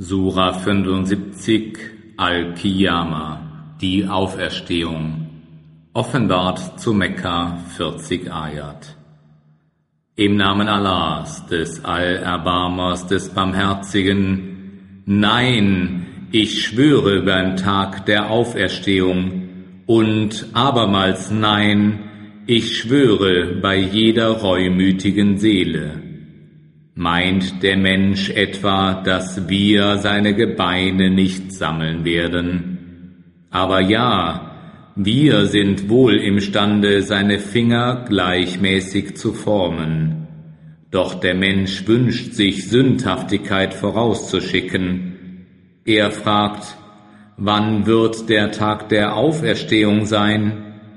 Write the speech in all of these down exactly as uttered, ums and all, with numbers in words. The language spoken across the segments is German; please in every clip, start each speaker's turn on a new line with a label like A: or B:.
A: Sura fünfundsiebzig Al-Qiyama, die Auferstehung, offenbart zu Mekka, vierzig Ayat. Im Namen Allahs, des Allerbarmers, des Barmherzigen, nein, ich schwöre beim Tag der Auferstehung, und abermals nein, ich schwöre bei jeder reumütigen Seele. Meint der Mensch etwa, dass wir seine Gebeine nicht sammeln werden? Aber ja, wir sind wohl imstande, seine Finger gleichmäßig zu formen. Doch der Mensch wünscht sich Sündhaftigkeit vorauszuschicken. Er fragt, wann wird der Tag der Auferstehung sein?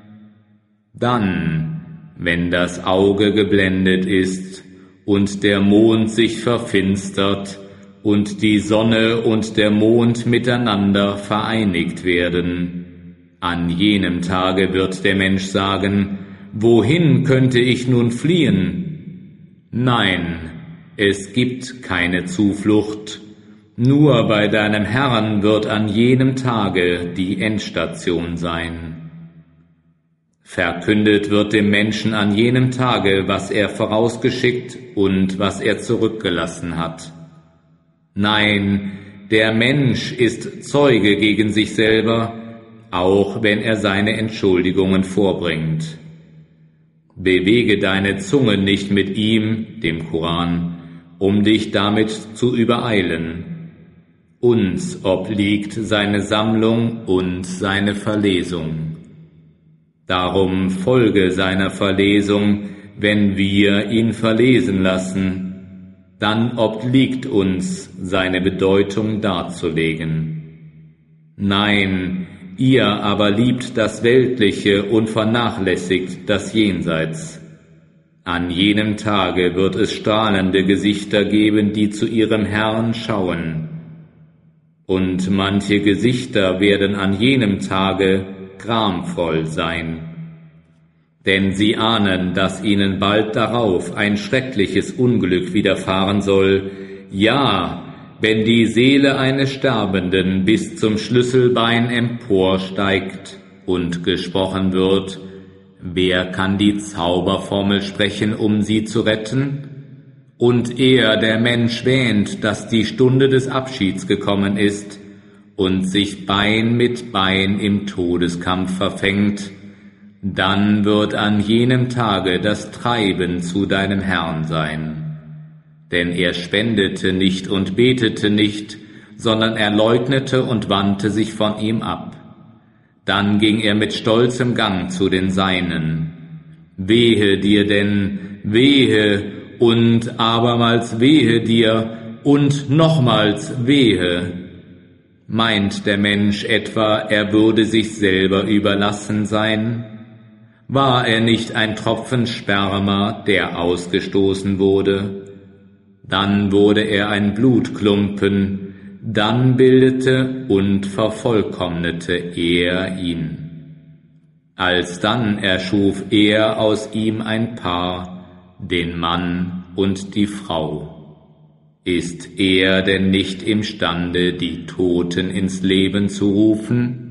A: Dann, wenn das Auge geblendet ist und der Mond sich verfinstert und die Sonne und der Mond miteinander vereinigt werden. An jenem Tage wird der Mensch sagen, wohin könnte ich nun fliehen? Nein, es gibt keine Zuflucht. Nur bei deinem Herrn wird an jenem Tage die Endstation sein. Verkündet wird dem Menschen an jenem Tage, was er vorausgeschickt und was er zurückgelassen hat. Nein, der Mensch ist Zeuge gegen sich selber, auch wenn er seine Entschuldigungen vorbringt. Bewege deine Zunge nicht mit ihm, dem Koran, um dich damit zu übereilen. Uns obliegt seine Sammlung und seine Verlesung. Darum folge seiner Verlesung, wenn wir ihn verlesen lassen, dann obliegt uns seine Bedeutung darzulegen. Nein, ihr aber liebt das Weltliche und vernachlässigt das Jenseits. An jenem Tage wird es strahlende Gesichter geben, die zu ihrem Herrn schauen. Und manche Gesichter werden an jenem Tage gramvoll sein. Denn sie ahnen, dass ihnen bald darauf ein schreckliches Unglück widerfahren soll. Ja, wenn die Seele eines Sterbenden bis zum Schlüsselbein emporsteigt und gesprochen wird, wer kann die Zauberformel sprechen, um sie zu retten? Und er, der Mensch, wähnt, dass die Stunde des Abschieds gekommen ist und sich Bein mit Bein im Todeskampf verfängt, dann wird an jenem Tage das Treiben zu deinem Herrn sein. Denn er spendete nicht und betete nicht, sondern er leugnete und wandte sich von ihm ab. Dann ging er mit stolzem Gang zu den Seinen. Wehe dir denn, wehe und abermals wehe dir und nochmals wehe. Meint der Mensch etwa, er würde sich selber überlassen sein? War er nicht ein Tropfen Sperma, der ausgestoßen wurde? Dann wurde er ein Blutklumpen, dann bildete und vervollkommnete er ihn. Alsdann erschuf er aus ihm ein Paar, den Mann und die Frau. Ist er denn nicht imstande, die Toten ins Leben zu rufen?